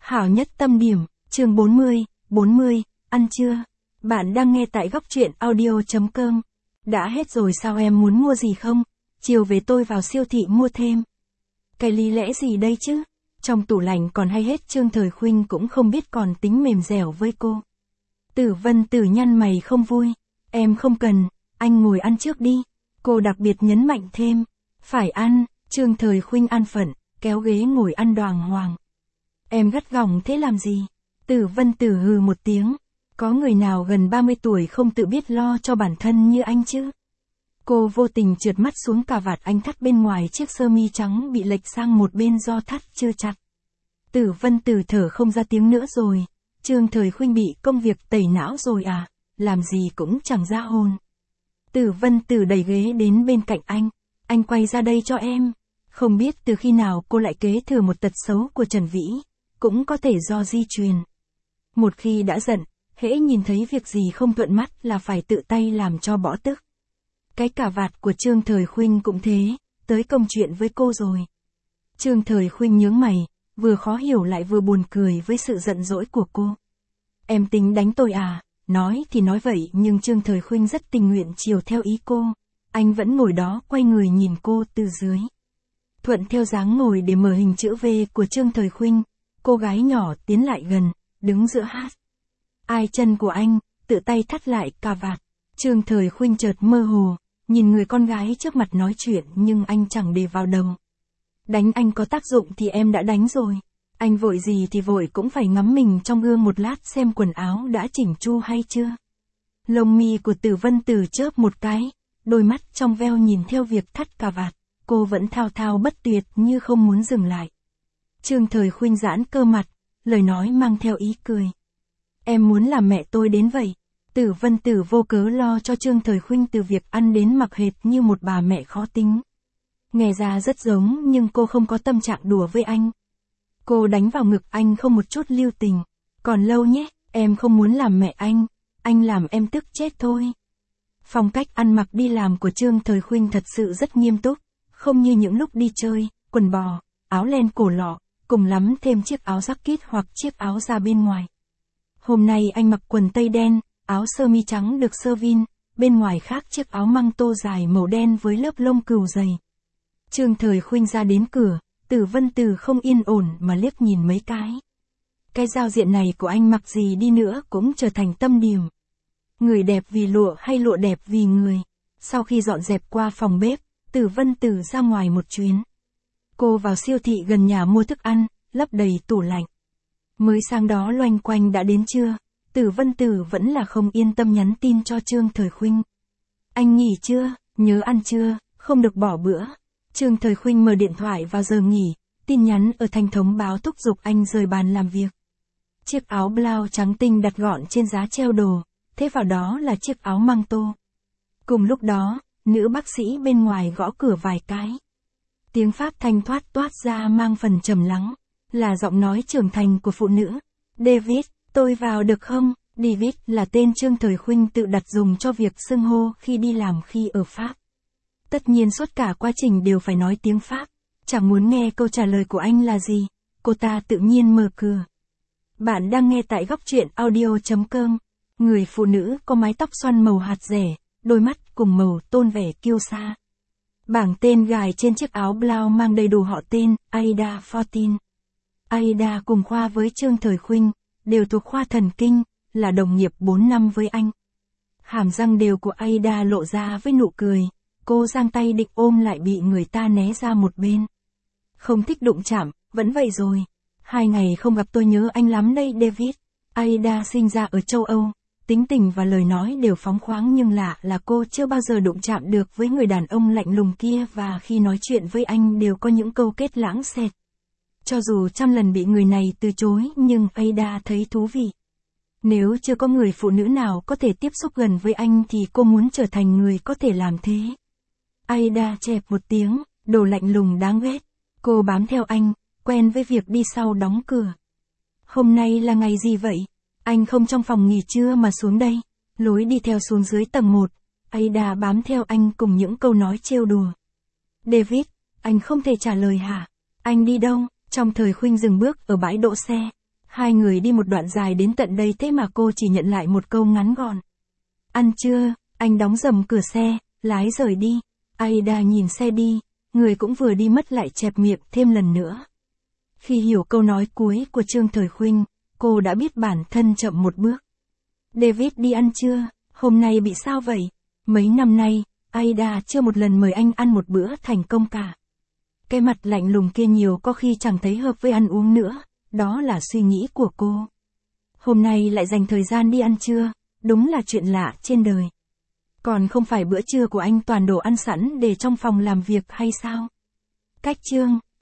Hảo nhất tâm điểm, chương 40, ăn trưa. Bạn đang nghe tại góc truyện audio.com. Đã hết rồi sao, em muốn mua gì không? Chiều về tôi vào siêu thị mua thêm. Cái lý lẽ gì đây chứ? Trong tủ lạnh còn hay hết. Trương Thời Khuynh cũng không biết còn tính mềm dẻo với cô. Tử Vân Tử nhăn mày không vui. Em không cần, anh ngồi ăn trước đi. Cô đặc biệt nhấn mạnh thêm. Phải ăn. Trương Thời Khuynh an phận, kéo ghế ngồi ăn đoàng hoàng. Em gắt gỏng thế làm gì? Tử Vân Tử hừ một tiếng. Có người nào gần 30 tuổi không tự biết lo cho bản thân như anh chứ? Cô vô tình trượt mắt xuống cà vạt anh thắt bên ngoài chiếc sơ mi trắng bị lệch sang một bên do thắt chưa chặt. Tử Vân Tử thở không ra tiếng nữa rồi. Trương Thời Khuynh bị công việc tẩy não rồi à? Làm gì cũng chẳng ra hồn. Tử Vân Tử đẩy ghế đến bên cạnh anh. Anh quay ra đây cho em. Không biết từ khi nào cô lại kế thừa một tật xấu của Trần Vĩ. Cũng có thể do di truyền. Một khi đã giận, hễ nhìn thấy việc gì không thuận mắt là phải tự tay làm cho bỏ tức. Cái cà vạt của Trương Thời Khuynh cũng thế, tới công chuyện với cô rồi. Trương Thời Khuynh nhướng mày, vừa khó hiểu lại vừa buồn cười với sự giận dỗi của cô. Em tính đánh tôi à? Nói thì nói vậy nhưng Trương Thời Khuynh rất tình nguyện chiều theo ý cô. Anh vẫn ngồi đó quay người nhìn cô từ dưới. Thuận theo dáng ngồi để mở hình chữ V của Trương Thời Khuynh, cô gái nhỏ tiến lại gần, đứng giữa hát. Ai chân của anh, tự tay thắt lại cà vạt. Trương Thời Khuynh chợt mơ hồ, nhìn người con gái trước mặt nói chuyện nhưng anh chẳng để vào đầu. Đánh anh có tác dụng thì em đã đánh rồi. Anh vội gì thì vội cũng phải ngắm mình trong gương một lát xem quần áo đã chỉnh chu hay chưa. Lông mi của Tử Vân Tử chớp một cái, đôi mắt trong veo nhìn theo việc thắt cà vạt. Cô vẫn thao thao bất tuyệt như không muốn dừng lại. Trương Thời Khuynh giãn cơ mặt, lời nói mang theo ý cười. Em muốn làm mẹ tôi đến vậy. Tử Vân Tử vô cớ lo cho Trương Thời Khuynh từ việc ăn đến mặc hệt như một bà mẹ khó tính. Nghe ra rất giống nhưng cô không có tâm trạng đùa với anh. Cô đánh vào ngực anh không một chút lưu tình. Còn lâu nhé, em không muốn làm mẹ anh làm em tức chết thôi. Phong cách ăn mặc đi làm của Trương Thời Khuynh thật sự rất nghiêm túc, không như những lúc đi chơi, quần bò, áo len cổ lọ, cùng lắm thêm chiếc áo jacket hoặc chiếc áo da bên ngoài. Hôm nay anh mặc quần tây đen, áo sơ mi trắng được sơ vin, bên ngoài khác chiếc áo măng tô dài màu đen với lớp lông cừu dày. Trương Thời Khuynh ra đến cửa, Tử Vân Tử không yên ổn mà liếc nhìn mấy cái. Cái giao diện này của anh mặc gì đi nữa cũng trở thành tâm điểm. Người đẹp vì lụa hay lụa đẹp vì người. Sau khi dọn dẹp qua phòng bếp, Tử Vân Tử ra ngoài một chuyến. Cô vào siêu thị gần nhà mua thức ăn, lấp đầy tủ lạnh. Mới sáng đó loanh quanh đã đến trưa, Tử Vân Tử vẫn là không yên tâm nhắn tin cho Trương Thời Khuynh. Anh nghỉ chưa? Nhớ ăn chưa? Không được bỏ bữa. Trương Thời Khuynh mở điện thoại vào giờ nghỉ, tin nhắn ở thanh thống báo thúc giục anh rời bàn làm việc. Chiếc áo blau trắng tinh đặt gọn trên giá treo đồ, thế vào đó là chiếc áo măng tô. Cùng lúc đó, nữ bác sĩ bên ngoài gõ cửa vài cái. Tiếng Pháp thanh thoát toát ra mang phần trầm lắng, là giọng nói trưởng thành của phụ nữ. David, tôi vào được không? David là tên Trương Thời Khuynh tự đặt dùng cho việc xưng hô khi đi làm khi ở Pháp. Tất nhiên suốt cả quá trình đều phải nói tiếng Pháp. Chẳng muốn nghe câu trả lời của anh là gì, cô ta tự nhiên mở cửa. Bạn đang nghe tại góc truyện audio.com. Người phụ nữ có mái tóc xoăn màu hạt rẻ, đôi mắt cùng màu tôn vẻ kiêu sa. Bảng tên gài trên chiếc áo blau mang đầy đủ họ tên, Aida Fortin. Aida cùng khoa với Trương Thời Khuynh, đều thuộc khoa thần kinh, là đồng nghiệp 4 năm với anh. Hàm răng đều của Aida lộ ra với nụ cười, cô giang tay định ôm lại bị người ta né ra một bên. Không thích đụng chạm, vẫn vậy rồi. 2 ngày không gặp tôi nhớ anh lắm đây David. Aida sinh ra ở châu Âu, tính tình và lời nói đều phóng khoáng nhưng lạ là cô chưa bao giờ đụng chạm được với người đàn ông lạnh lùng kia và khi nói chuyện với anh đều có những câu kết lãng xẹt. Cho dù trăm lần bị người này từ chối nhưng Aida thấy thú vị. Nếu chưa có người phụ nữ nào có thể tiếp xúc gần với anh thì cô muốn trở thành người có thể làm thế. Aida chẹp một tiếng, đồ lạnh lùng đáng ghét. Cô bám theo anh, quen với việc đi sau đóng cửa. Hôm nay là ngày gì vậy? Anh không trong phòng nghỉ trưa mà xuống đây. Lối đi theo xuống dưới tầng 1. Aida bám theo anh cùng những câu nói trêu đùa. David, anh không thể trả lời hả? Anh đi đâu? Trong Thời Khuynh dừng bước ở bãi đỗ xe. Hai người đi một đoạn dài đến tận đây thế mà cô chỉ nhận lại một câu ngắn gọn. Ăn chưa, anh đóng rầm cửa xe, lái rời đi. Aida nhìn xe đi, người cũng vừa đi mất lại chẹp miệng thêm lần nữa. Khi hiểu câu nói cuối của Trương Thời Khuynh, cô đã biết bản thân chậm một bước. David đi ăn chưa, hôm nay bị sao vậy? Mấy năm nay, Aida chưa một lần mời anh ăn một bữa thành công cả. Cái mặt lạnh lùng kia nhiều có khi chẳng thấy hợp với ăn uống nữa, đó là suy nghĩ của cô. Hôm nay lại dành thời gian đi ăn trưa, đúng là chuyện lạ trên đời. Còn không phải bữa trưa của anh toàn đồ ăn sẵn để trong phòng làm việc hay sao? Cách Trương